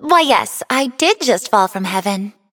Why, yes, I did just fall from heaven.